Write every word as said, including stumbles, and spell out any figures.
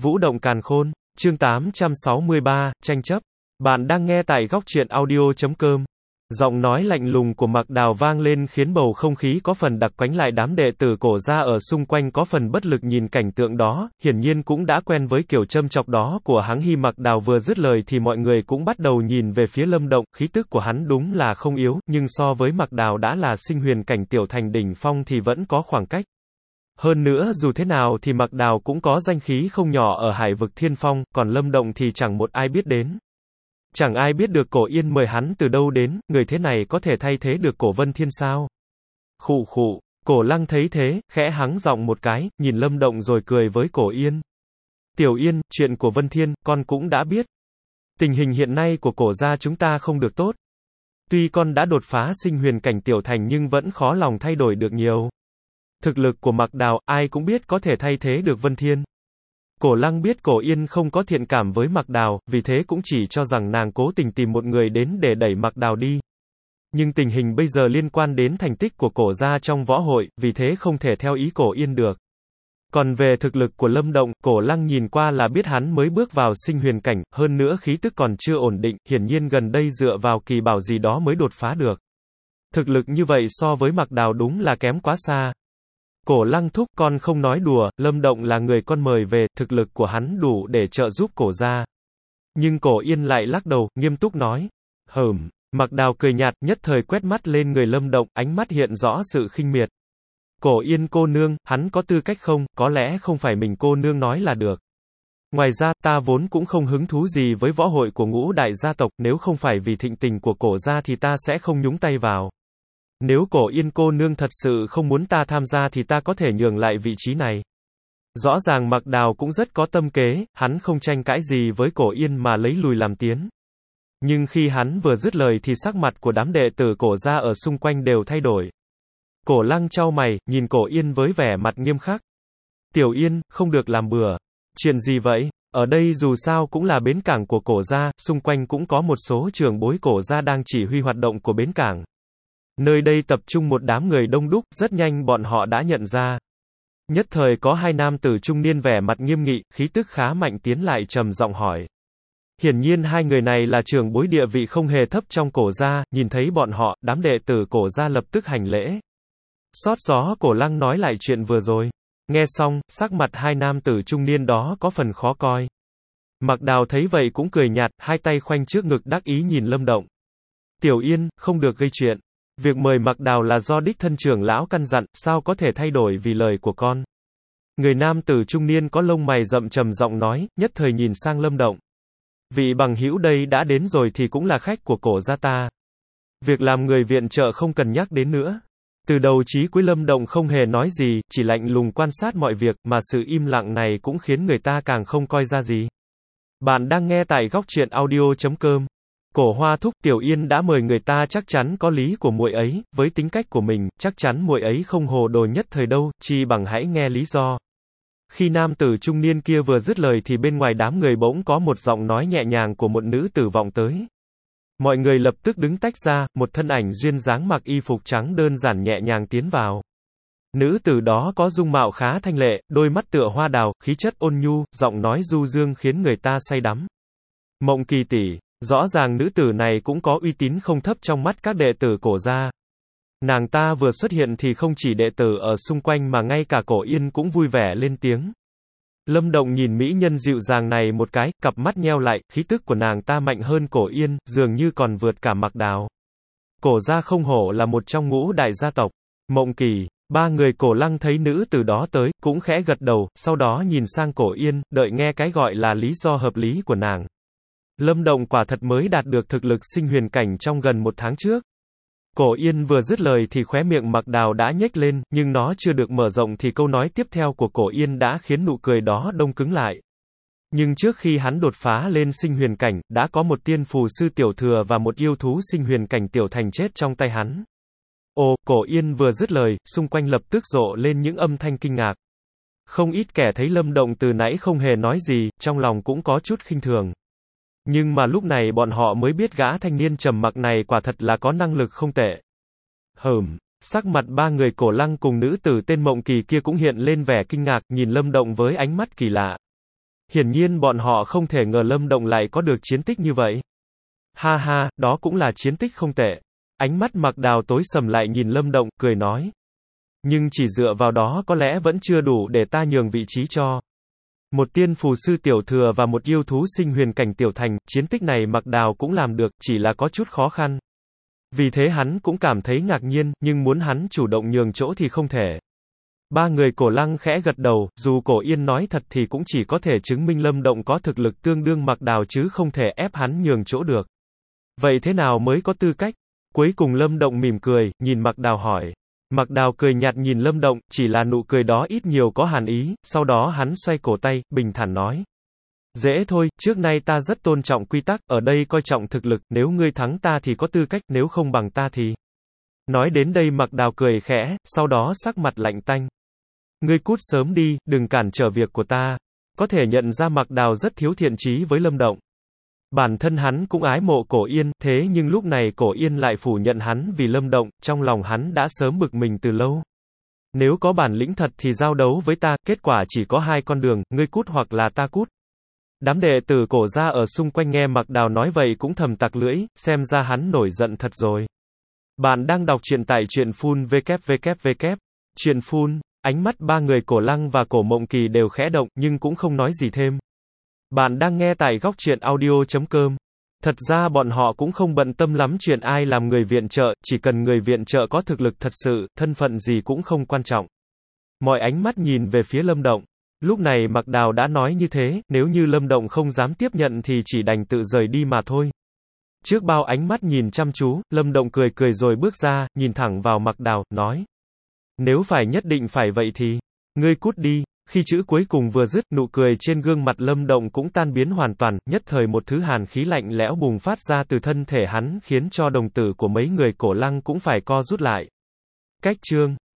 Vũ động càn khôn, chương tám trăm sáu mươi ba, tranh chấp. Bạn đang nghe tại góc truyện audio chấm com. Giọng nói lạnh lùng của Mạc Đào vang lên khiến bầu không khí có phần đặc quánh lại, đám đệ tử Cổ gia ở xung quanh có phần bất lực nhìn cảnh tượng đó, hiển nhiên cũng đã quen với kiểu châm chọc đó của hắn. Khi Mạc Đào vừa dứt lời thì mọi người cũng bắt đầu nhìn về phía Lâm Động, khí tức của hắn đúng là không yếu, nhưng so với Mạc Đào đã là sinh huyền cảnh tiểu thành đỉnh phong thì vẫn có khoảng cách. Hơn nữa dù thế nào thì Mạc Đào cũng có danh khí không nhỏ ở Hải vực Thiên Phong, còn Lâm Động thì chẳng một ai biết đến. Chẳng ai biết được Cổ Yên mời hắn từ đâu đến, người thế này có thể thay thế được Cổ Vân Thiên sao? Khụ khụ, Cổ Lăng thấy thế, khẽ hắng giọng một cái, nhìn Lâm Động rồi cười với Cổ Yên. Tiểu Yên, chuyện của Vân Thiên, con cũng đã biết. Tình hình hiện nay của Cổ gia chúng ta không được tốt. Tuy con đã đột phá sinh huyền cảnh tiểu thành nhưng vẫn khó lòng thay đổi được nhiều. Thực lực của Mạc Đào, ai cũng biết có thể thay thế được Vân Thiên. Cổ Lăng biết Cổ Yên không có thiện cảm với Mạc Đào, vì thế cũng chỉ cho rằng nàng cố tình tìm một người đến để đẩy Mạc Đào đi. Nhưng tình hình bây giờ liên quan đến thành tích của Cổ gia trong võ hội, vì thế không thể theo ý Cổ Yên được. Còn về thực lực của Lâm Động, Cổ Lăng nhìn qua là biết hắn mới bước vào sinh huyền cảnh, hơn nữa khí tức còn chưa ổn định, hiển nhiên gần đây dựa vào kỳ bảo gì đó mới đột phá được. Thực lực như vậy so với Mạc Đào đúng là kém quá xa. Cổ Lăng thúc, con không nói đùa, Lâm Động là người con mời về, thực lực của hắn đủ để trợ giúp Cổ gia. Nhưng Cổ Yên lại lắc đầu, nghiêm túc nói. Hừm, Mạc Đào cười nhạt, nhất thời quét mắt lên người Lâm Động, ánh mắt hiện rõ sự khinh miệt. Cổ Yên cô nương, hắn có tư cách không, có lẽ không phải mình cô nương nói là được. Ngoài ra, ta vốn cũng không hứng thú gì với võ hội của ngũ đại gia tộc, nếu không phải vì thịnh tình của Cổ gia thì ta sẽ không nhúng tay vào. Nếu Cổ Yên cô nương thật sự không muốn ta tham gia thì ta có thể nhường lại vị trí này. Rõ ràng Mạc Đào cũng rất có tâm kế, hắn không tranh cãi gì với Cổ Yên mà lấy lùi làm tiến. Nhưng khi hắn vừa dứt lời thì sắc mặt của đám đệ tử Cổ gia ở xung quanh đều thay đổi. Cổ Lăng chau mày, nhìn Cổ Yên với vẻ mặt nghiêm khắc. Tiểu Yên, không được làm bừa. Chuyện gì vậy? Ở đây dù sao cũng là bến cảng của Cổ gia, xung quanh cũng có một số trưởng bối Cổ gia đang chỉ huy hoạt động của bến cảng. Nơi đây tập trung một đám người đông đúc, rất nhanh bọn họ đã nhận ra. Nhất thời có hai nam tử trung niên vẻ mặt nghiêm nghị, khí tức khá mạnh tiến lại trầm giọng hỏi. Hiển nhiên hai người này là trưởng bối địa vị không hề thấp trong Cổ gia, nhìn thấy bọn họ, đám đệ tử Cổ gia lập tức hành lễ. Xót gió Cổ Lăng nói lại chuyện vừa rồi. Nghe xong, sắc mặt hai nam tử trung niên đó có phần khó coi. Mạc Đào thấy vậy cũng cười nhạt, hai tay khoanh trước ngực đắc ý nhìn Lâm Động. Tiểu Yên, không được gây chuyện. Việc mời Mạc Đào là do đích thân trưởng lão căn dặn, sao có thể thay đổi vì lời của con. Người nam tử trung niên có lông mày rậm trầm giọng nói, nhất thời nhìn sang Lâm Động. Vị bằng hữu đây đã đến rồi thì cũng là khách của Cổ gia ta. Việc làm người viện trợ không cần nhắc đến nữa. Từ đầu chí cuối Lâm Động không hề nói gì, chỉ lạnh lùng quan sát mọi việc, mà sự im lặng này cũng khiến người ta càng không coi ra gì. Bạn đang nghe tại góc truyện audio chấm com. Cổ Hoa thúc, Tiểu Yên đã mời người ta chắc chắn có lý của muội ấy, với tính cách của mình, chắc chắn muội ấy không hồ đồ nhất thời đâu, chi bằng hãy nghe lý do. Khi nam tử trung niên kia vừa dứt lời thì bên ngoài đám người bỗng có một giọng nói nhẹ nhàng của một nữ tử vọng tới. Mọi người lập tức đứng tách ra, một thân ảnh duyên dáng mặc y phục trắng đơn giản nhẹ nhàng tiến vào. Nữ tử đó có dung mạo khá thanh lệ, đôi mắt tựa hoa đào, khí chất ôn nhu, giọng nói du dương khiến người ta say đắm. Mộng Kỳ tỷ. Rõ ràng nữ tử này cũng có uy tín không thấp trong mắt các đệ tử Cổ gia. Nàng ta vừa xuất hiện thì không chỉ đệ tử ở xung quanh mà ngay cả Cổ Yên cũng vui vẻ lên tiếng. Lâm Động nhìn mỹ nhân dịu dàng này một cái, cặp mắt nheo lại, khí tức của nàng ta mạnh hơn Cổ Yên, dường như còn vượt cả Mạc Đào. Cổ gia không hổ là một trong ngũ đại gia tộc. Mộng Kỳ, ba người Cổ Lăng thấy nữ tử đó tới, cũng khẽ gật đầu, sau đó nhìn sang Cổ Yên, đợi nghe cái gọi là lý do hợp lý của nàng. Lâm Động quả thật mới đạt được thực lực sinh huyền cảnh trong gần một tháng trước. Cổ Yên vừa dứt lời thì khóe miệng Mạc Đào đã nhếch lên, nhưng nó chưa được mở rộng thì câu nói tiếp theo của Cổ Yên đã khiến nụ cười đó đông cứng lại. Nhưng trước khi hắn đột phá lên sinh huyền cảnh, đã có một tiên phù sư tiểu thừa và một yêu thú sinh huyền cảnh tiểu thành chết trong tay hắn. Ồ, Cổ Yên vừa dứt lời, xung quanh lập tức rộ lên những âm thanh kinh ngạc. Không ít kẻ thấy Lâm Động từ nãy không hề nói gì, trong lòng cũng có chút khinh thường. Nhưng mà lúc này bọn họ mới biết gã thanh niên trầm mặc này quả thật là có năng lực không tệ. Hừm, sắc mặt ba người Cổ Lăng cùng nữ tử tên Mộng Kỳ kia cũng hiện lên vẻ kinh ngạc, nhìn Lâm Động với ánh mắt kỳ lạ. Hiển nhiên bọn họ không thể ngờ Lâm Động lại có được chiến tích như vậy. Ha ha, đó cũng là chiến tích không tệ. Ánh mắt Mạc Đào tối sầm lại nhìn Lâm Động, cười nói. Nhưng chỉ dựa vào đó có lẽ vẫn chưa đủ để ta nhường vị trí cho một tiên phù sư tiểu thừa và một yêu thú sinh huyền cảnh tiểu thành, chiến tích này Mạc Đào cũng làm được, chỉ là có chút khó khăn. Vì thế hắn cũng cảm thấy ngạc nhiên, nhưng muốn hắn chủ động nhường chỗ thì không thể. Ba người Cổ Lăng khẽ gật đầu, dù Cổ Yên nói thật thì cũng chỉ có thể chứng minh Lâm Động có thực lực tương đương Mạc Đào chứ không thể ép hắn nhường chỗ được. Vậy thế nào mới có tư cách? Cuối cùng Lâm Động mỉm cười, nhìn Mạc Đào hỏi. Mạc Đào cười nhạt nhìn Lâm Động, chỉ là nụ cười đó ít nhiều có hàn ý, sau đó hắn xoay cổ tay, bình thản nói. Dễ thôi, trước nay ta rất tôn trọng quy tắc, ở đây coi trọng thực lực, nếu ngươi thắng ta thì có tư cách, nếu không bằng ta thì... Nói đến đây Mạc Đào cười khẽ, sau đó sắc mặt lạnh tanh. Ngươi cút sớm đi, đừng cản trở việc của ta. Có thể nhận ra Mạc Đào rất thiếu thiện chí với Lâm Động. Bản thân hắn cũng ái mộ Cổ Yên, thế nhưng lúc này Cổ Yên lại phủ nhận hắn vì Lâm Động, trong lòng hắn đã sớm bực mình từ lâu. Nếu có bản lĩnh thật thì giao đấu với ta, kết quả chỉ có hai con đường, ngươi cút hoặc là ta cút. Đám đệ tử Cổ gia ở xung quanh nghe Mạc Đào nói vậy cũng thầm tặc lưỡi, xem ra hắn nổi giận thật rồi. Bạn đang đọc truyện tại truyện phun vê kép vê kép vê kép. Truyện phun, ánh mắt ba người Cổ Lăng và Cổ Mộng Kỳ đều khẽ động, nhưng cũng không nói gì thêm. Bạn đang nghe tại góc truyện audio chấm com. Thật ra bọn họ cũng không bận tâm lắm chuyện ai làm người viện trợ, chỉ cần người viện trợ có thực lực thật sự, thân phận gì cũng không quan trọng. Mọi ánh mắt nhìn về phía Lâm Động. Lúc này Mạc Đào đã nói như thế, nếu như Lâm Động không dám tiếp nhận thì chỉ đành tự rời đi mà thôi. Trước bao ánh mắt nhìn chăm chú, Lâm Động cười cười rồi bước ra, nhìn thẳng vào Mạc Đào, nói. Nếu phải nhất định phải vậy thì, ngươi cút đi. Khi chữ cuối cùng vừa dứt, nụ cười trên gương mặt Lâm Động cũng tan biến hoàn toàn, nhất thời một thứ hàn khí lạnh lẽo bùng phát ra từ thân thể hắn khiến cho đồng tử của mấy người Cổ Lăng cũng phải co rút lại. Cách chương